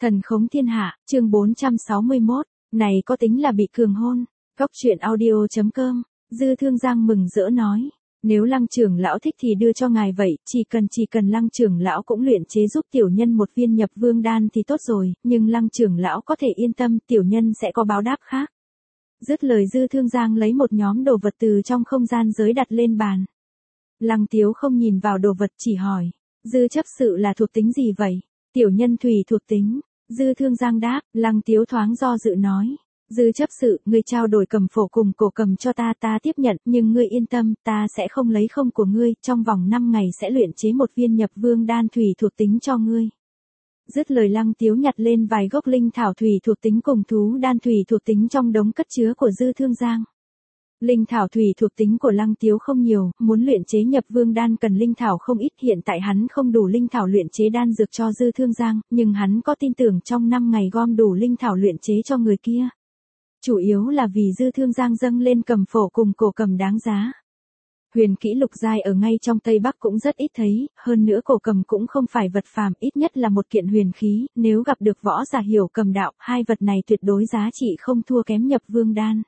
Thần khống thiên hạ, chương 461, này có tính là bị cường hôn. Góc truyện audio.com, Dư Thương Giang mừng rỡ nói. Nếu Lăng trưởng lão thích thì đưa cho ngài vậy, chỉ cần Lăng trưởng lão cũng luyện chế giúp tiểu nhân một viên nhập vương đan thì tốt rồi, nhưng Lăng trưởng lão có thể yên tâm, tiểu nhân sẽ có báo đáp khác. Dứt lời Dư Thương Giang lấy một nhóm đồ vật từ trong không gian giới đặt lên bàn. Lăng Tiếu không nhìn vào đồ vật chỉ hỏi, Dư chấp sự là thuộc tính gì vậy? Tiểu nhân thủy thuộc tính. Dư Thương Giang đáp, Lăng Tiếu thoáng do dự nói. Dư chấp sự, ngươi trao đổi cầm phổ cùng cổ cầm cho ta tiếp nhận, nhưng ngươi yên tâm, ta sẽ không lấy không của ngươi, trong vòng 5 ngày sẽ luyện chế một viên nhập vương đan thủy thuộc tính cho ngươi. Dứt lời Lăng Tiếu nhặt lên vài gốc linh thảo thủy thuộc tính cùng thú đan thủy thuộc tính trong đống cất chứa của Dư Thương Giang. Linh thảo thủy thuộc tính của Lăng Tiếu không nhiều, muốn luyện chế nhập vương đan cần linh thảo không ít, hiện tại hắn không đủ linh thảo luyện chế đan dược cho Dư Thương Giang, nhưng hắn có tin tưởng trong 5 ngày gom đủ linh thảo luyện chế cho người kia. Chủ yếu là vì Dư Thương Giang dâng lên cầm phổ cùng cổ cầm đáng giá. Huyền kỹ lục giai ở ngay trong Tây Bắc cũng rất ít thấy, hơn nữa cổ cầm cũng không phải vật phàm, ít nhất là một kiện huyền khí, nếu gặp được võ giả hiểu cầm đạo, hai vật này tuyệt đối giá trị không thua kém nhập vương đan.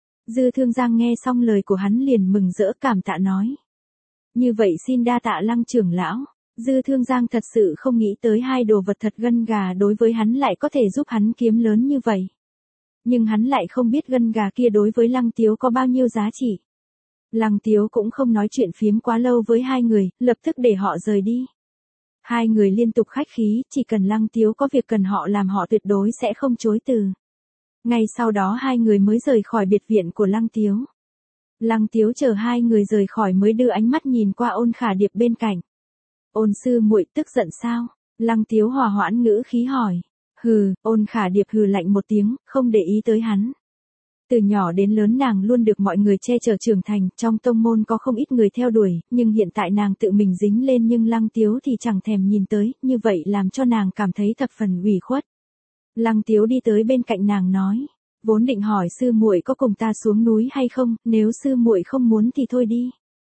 Dư Thương Giang nghe xong lời của hắn liền mừng rỡ cảm tạ nói. Như vậy xin đa tạ Lăng trưởng lão. Dư Thương Giang thật sự không nghĩ tới hai đồ vật thật gân gà đối với hắn lại có thể giúp hắn kiếm lớn như vậy. Nhưng hắn lại không biết gân gà kia đối với Lăng Tiếu có bao nhiêu giá trị. Lăng Tiếu cũng không nói chuyện phiếm quá lâu với hai người, lập tức để họ rời đi. Hai người liên tục khách khí, chỉ cần Lăng Tiếu có việc cần họ làm họ tuyệt đối sẽ không chối từ. Ngay sau đó hai người mới rời khỏi biệt viện của Lăng Tiếu. Lăng Tiếu chờ hai người rời khỏi mới đưa ánh mắt nhìn qua Ôn Khả Điệp bên cạnh. Ôn sư muội tức giận sao? Lăng Tiếu hòa hoãn ngữ khí hỏi. Hừ, Ôn Khả Điệp hừ lạnh một tiếng, không để ý tới hắn. Từ nhỏ đến lớn nàng luôn được mọi người che chở trưởng thành, trong tông môn có không ít người theo đuổi, nhưng hiện tại nàng tự mình dính lên nhưng Lăng Tiếu thì chẳng thèm nhìn tới, như vậy làm cho nàng cảm thấy thập phần ủy khuất. Lăng Tiếu đi tới bên cạnh nàng nói, vốn định hỏi sư muội có cùng ta xuống núi hay không, nếu sư muội không muốn thì thôi đi.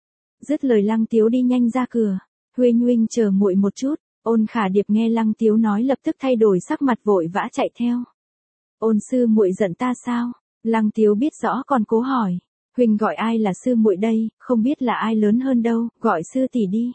Dứt lời Lăng Tiếu đi nhanh ra cửa, huynh chờ muội một chút. Ôn Khả Điệp nghe Lăng Tiếu nói lập tức thay đổi sắc mặt vội vã chạy theo. Ôn sư muội giận ta sao? Lăng Tiếu biết rõ còn cố hỏi, huynh gọi ai là sư muội đây, không biết là ai lớn hơn đâu, gọi sư tỷ đi.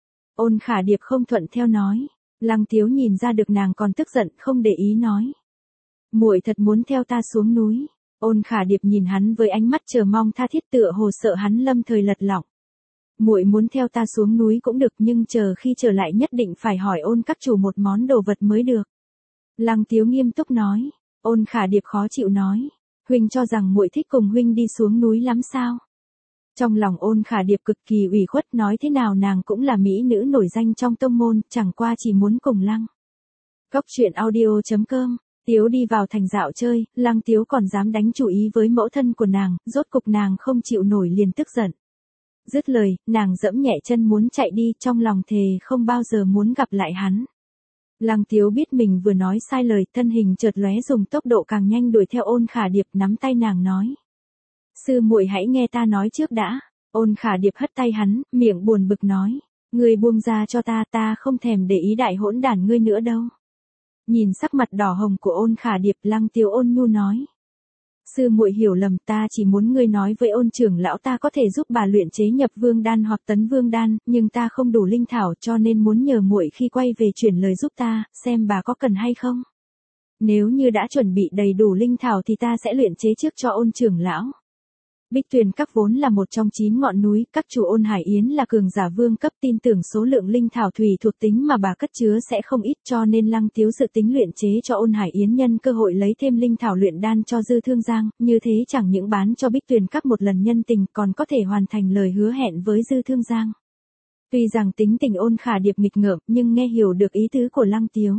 Ôn Khả Điệp không thuận theo nói. Lăng Tiếu nhìn ra được nàng còn tức giận, không để ý nói. Muội thật muốn theo ta xuống núi. Ôn Khả Điệp nhìn hắn với ánh mắt chờ mong tha thiết tựa hồ sợ hắn lâm thời lật lọng. Muội muốn theo ta xuống núi cũng được nhưng chờ khi trở lại nhất định phải hỏi Ôn các chủ một món đồ vật mới được. Lăng Tiếu nghiêm túc nói. Ôn Khả Điệp khó chịu nói. Huynh cho rằng muội thích cùng huynh đi xuống núi lắm sao? Trong lòng Ôn Khả Điệp cực kỳ ủy khuất, nói thế nào nàng cũng là mỹ nữ nổi danh trong tông môn, chẳng qua chỉ muốn cùng Lăng. Góc truyện audio.com, Tiếu đi vào thành dạo chơi, Lăng Tiếu còn dám đánh chủ ý với mẫu thân của nàng, rốt cục nàng không chịu nổi liền tức giận. Dứt lời, nàng giẫm nhẹ chân muốn chạy đi, trong lòng thề không bao giờ muốn gặp lại hắn. Lăng Tiếu biết mình vừa nói sai lời, thân hình chợt lóe dùng tốc độ càng nhanh đuổi theo Ôn Khả Điệp, nắm tay nàng nói. Sư muội hãy nghe ta nói trước đã. Ôn Khả Điệp hất tay hắn, miệng buồn bực nói. Ngươi buông ra cho ta không thèm để ý đại hỗn đản ngươi nữa đâu. Nhìn sắc mặt đỏ hồng của Ôn Khả Điệp, Lăng Tiếu ôn nhu nói. Sư muội hiểu lầm, ta chỉ muốn ngươi nói với Ôn trưởng lão ta có thể giúp bà luyện chế nhập vương đan hoặc tấn vương đan, nhưng ta không đủ linh thảo cho nên muốn nhờ muội khi quay về chuyển lời giúp ta, xem bà có cần hay không. Nếu như đã chuẩn bị đầy đủ linh thảo thì ta sẽ luyện chế trước cho Ôn trưởng lão. Bích Tuyền Các vốn là một trong 9 ngọn núi, các chủ Ôn Hải Yến là cường giả vương cấp, tin tưởng số lượng linh thảo thủy thuộc tính mà bà cất chứa sẽ không ít, cho nên Lăng Tiếu dự tính luyện chế cho Ôn Hải Yến nhân cơ hội lấy thêm linh thảo luyện đan cho Dư Thương Giang, như thế chẳng những bán cho Bích Tuyền Các một lần nhân tình còn có thể hoàn thành lời hứa hẹn với Dư Thương Giang. Tuy rằng tính tình Ôn Khả Điệp nghịch ngợm nhưng nghe hiểu được ý tứ của Lăng Tiếu.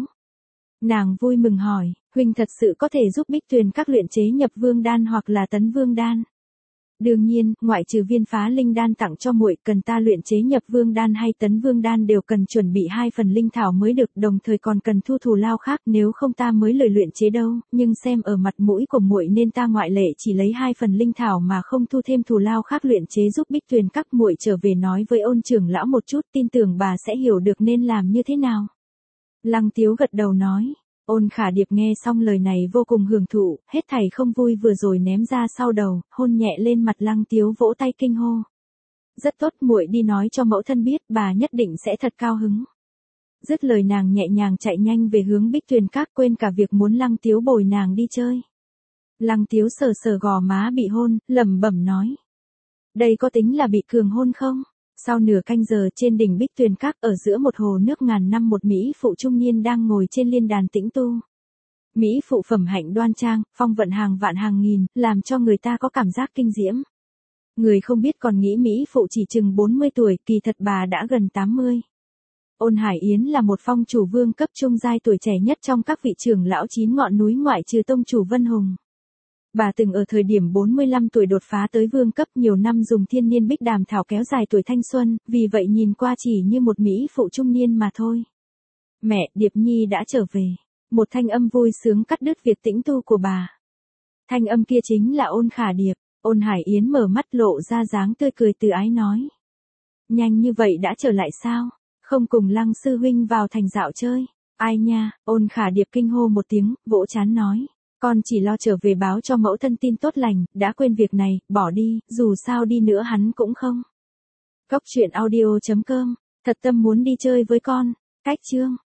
Nàng vui mừng hỏi, huynh thật sự có thể giúp Bích Tuyền Các luyện chế nhập vương đan hoặc là tấn vương đan? Đương nhiên, ngoại trừ viên phá linh đan tặng cho muội, cần ta luyện chế nhập vương đan hay tấn vương đan đều cần chuẩn bị 2 phần linh thảo mới được, đồng thời còn cần thu thù lao khác, nếu không ta mới lời luyện chế đâu, nhưng xem ở mặt mũi của muội nên ta ngoại lệ chỉ lấy 2 phần linh thảo mà không thu thêm thù lao khác luyện chế giúp Bích Tuyền Các. Muội trở về nói với Ôn trưởng lão một chút, tin tưởng bà sẽ hiểu được nên làm như thế nào. Lăng Tiếu gật đầu nói, Ôn Khả Điệp nghe xong lời này vô cùng hưởng thụ, hết thảy không vui vừa rồi ném ra sau đầu, hôn nhẹ lên mặt Lăng Tiếu vỗ tay kinh hô. Rất tốt, muội đi nói cho mẫu thân biết, bà nhất định sẽ thật cao hứng. Dứt lời nàng nhẹ nhàng chạy nhanh về hướng Bích Tuyền Các, quên cả việc muốn Lăng Tiếu bồi nàng đi chơi. Lăng Tiếu sờ sờ gò má bị hôn, lẩm bẩm nói. Đây có tính là bị cường hôn không? Sau nửa canh giờ trên đỉnh Bích Tuyền Các, ở giữa một hồ nước ngàn năm, một mỹ phụ trung niên đang ngồi trên liên đàn tĩnh tu. Mỹ phụ phẩm hạnh đoan trang, phong vận hàng vạn hàng nghìn, làm cho người ta có cảm giác kinh diễm. Người không biết còn nghĩ Mỹ phụ chỉ chừng 40 tuổi, kỳ thật bà đã gần 80. Ôn Hải Yến là một phong chủ vương cấp trung giai tuổi trẻ nhất trong các vị trưởng lão 9 ngọn núi ngoại trừ tông chủ Vân Hùng. Bà từng ở thời điểm 45 tuổi đột phá tới vương cấp, nhiều năm dùng thiên niên bích đàm thảo kéo dài tuổi thanh xuân, vì vậy nhìn qua chỉ như một mỹ phụ trung niên mà thôi. Mẹ, Điệp Nhi đã trở về. Một thanh âm vui sướng cắt đứt việc tĩnh tu của bà. Thanh âm kia chính là Ôn Khả Điệp. Ôn Hải Yến mở mắt lộ ra dáng tươi cười từ ái nói. Nhanh như vậy đã trở lại sao? Không cùng Lăng sư huynh vào thành dạo chơi? Ai nha? Ôn Khả Điệp kinh hô một tiếng, vỗ trán nói. Con chỉ lo trở về báo cho mẫu thân tin tốt lành, đã quên việc này, bỏ đi, dù sao đi nữa hắn cũng không. Cốc truyện audio.com, thật tâm muốn đi chơi với con. Cách chương.